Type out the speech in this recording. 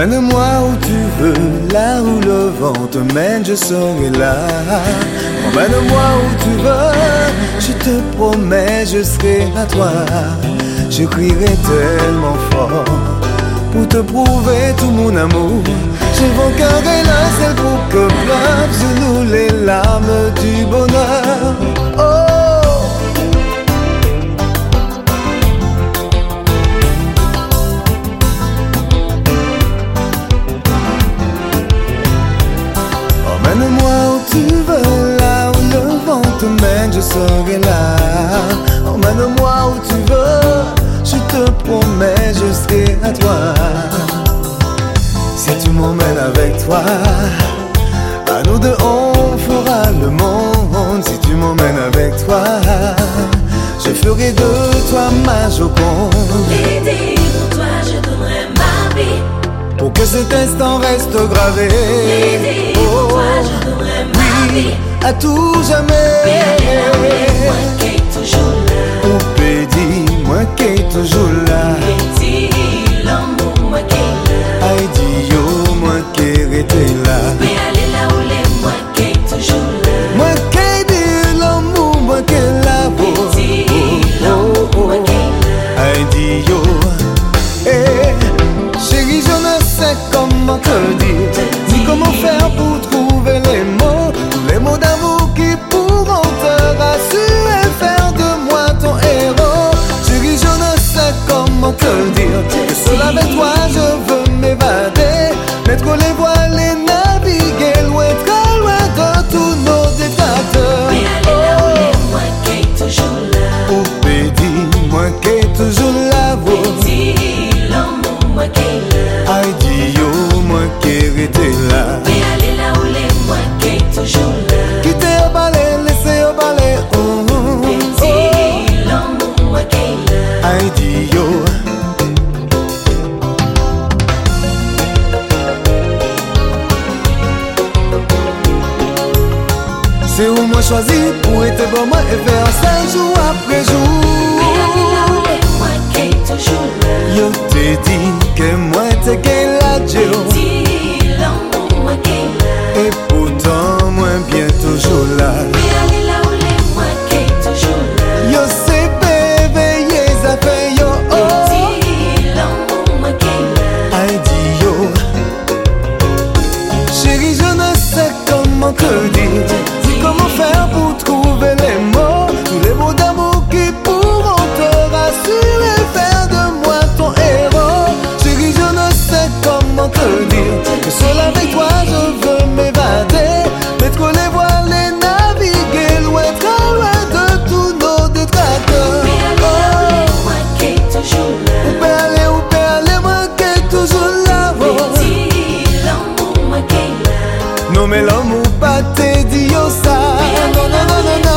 Emmène-moi où tu veux, là où le vent te mène, je serai là. Emmène-moi où tu veux, je te promets, je serai à toi. Je crierai tellement fort pour te prouver tout mon amour. J'évoquerai le ciel pour que pleuvent sur nous les larmes du bonheur. Oh! Emmène-moi où tu veux, là où le vent te mène, je serai là. Emmène-moi où tu veux, je te promets, je serai à toi. Si tu m'emmènes avec toi, à nous deux on fera le monde. Si tu m'emmènes avec toi, je ferai de toi ma Joconde. Lady, pour toi je donnerai ma vie, pour que cet instant reste gravé. Lady, pour toi je donnerai ma vie, à tout jamais. Moi qui est toujours là. Poupée, dis-moi qui est toujours là. Petit l'amour, moi qui est là. Aïe, dis-yo, moi qui était là. Mais aller là où les moi qui est toujours là. Moi qui dis l'amour, moi qui est là. Petit l'amour, moi qui est là. Aïe, dis-yo. Chérie, je ne sais comment te dire, ni comment faire pour trouver les mots. Tous les mots d'amour qui pourront te rassurer, faire de moi ton héros. Chérie, je ne sais comment te dire que seul avec toi je veux m'évader, mettre les voiles et naviguer loin, très loin de tous nos détracteurs. Mais aller là où les moi qui est toujours là. Poupée, dis-moi qui est toujours là. Petit l'amour, moi qui est là. Aïe, dis-yo, moi qui était là. Mais aller là où les moi qui est toujours là. Quittez au balai, laissez au balai. Petit l'amour, moi qui est là. Aïe, dis-yo. C'est où moi choisi pour être bon moi et faire ça jour après jour. Mais aller là où les moi qui est toujours là. Yo t'ai dit que moi t'es qu'elle la Dieu. Petit l'amour, moi qui est là. Et pourtant moi bien toujours là. Mais aller là où les moi qui est toujours là. Yo c'est bébé, ça fait yo. Petit l'amour, moi qui est là. Aïe dis yo. Chérie je ne sais comment te dire, ni comment faire pour trouver les mots. Tous les mots d'amour qui pourront te rassurer, faire de moi ton héros. Chérie je ne sais comment te dire que seul avec toi je veux m'évader, mettre les voiles et naviguer loin, très loin de tous nos détracteurs. Mais aller là où les moi qui est toujours là. Où peut aller, moi qui est toujours là. Petit l'amour, moi qui est là. Non mais l'amour pas t'es dit yo ça. Non non non non non.